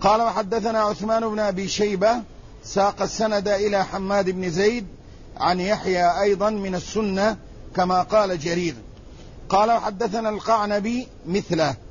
قال وحدثنا عثمان بن أبي شيبة ساق السند إلى حماد بن زيد عن يحيى أيضا من السنة كما قال جرير. قال وحدثنا القعنبي مثله